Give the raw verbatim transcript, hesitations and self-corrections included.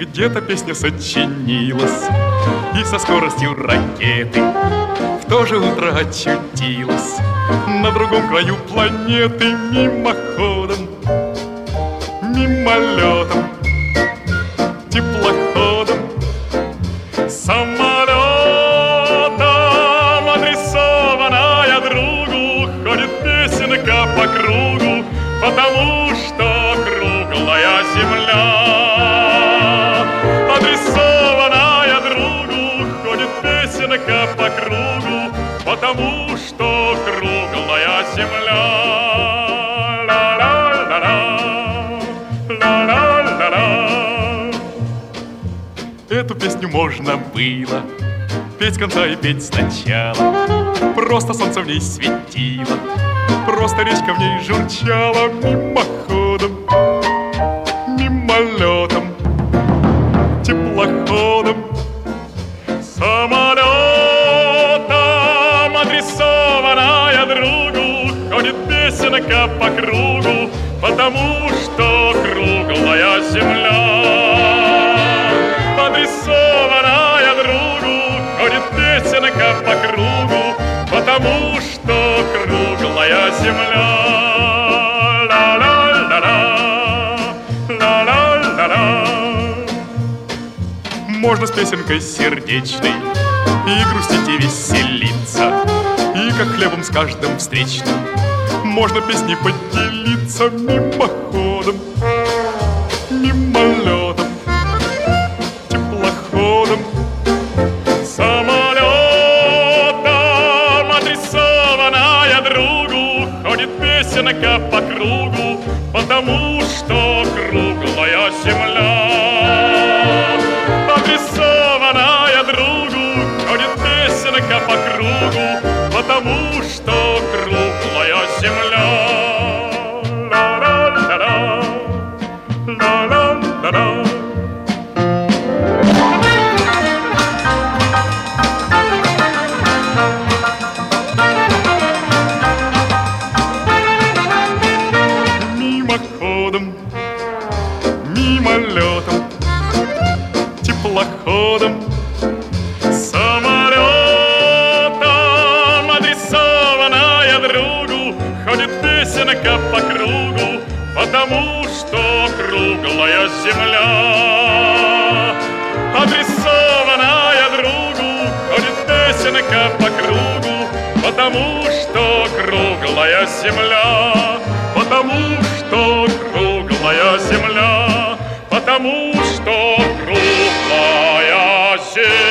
Где-то песня сочинилась и со скоростью ракеты в то же утро очутилась на другом краю планеты. Мимоходом, мимолетом, теплоходом, самолетом, адресованная другу, ходит песенка по кругу, потому что круглая земля. Адресованная другу, ходит песенка по кругу, потому что круглая земля. Ла-ла-ла-ла, ла-ла-ла-ла. Эту песню можно было петь с конца и петь сначала. Просто солнце в ней светило, просто речка в ней журчала. Мимоходом, мимолетом, теплоходом, самолетом, адресованная другу, ходит песенка по кругу, потому что круглая земля. Адресованная другу, ходит песенка по кругу, потому что круглая земля. Можно с песенкой сердечной и грустить, и веселиться, и как хлебом с каждым встречным можно песней поделиться. Мимоходом, мимолетом, теплоходом, самолетом, адресованная другу, ходит песенка по кругу, потому что круглая земля. Адресованная другу, ходит песенка по кругу, потому что круглая земля. Ла-ла-ла-ла, ла-ла-ла-ла. Мимоходом, мимолетом, теплоходом, самолетом, адресованная другу, ходит песенка по кругу, потому что круглая земля. Адресованная другу, ходит песенка по кругу, потому что круглая земля. Потому что круглая земля, потому что круглая земля.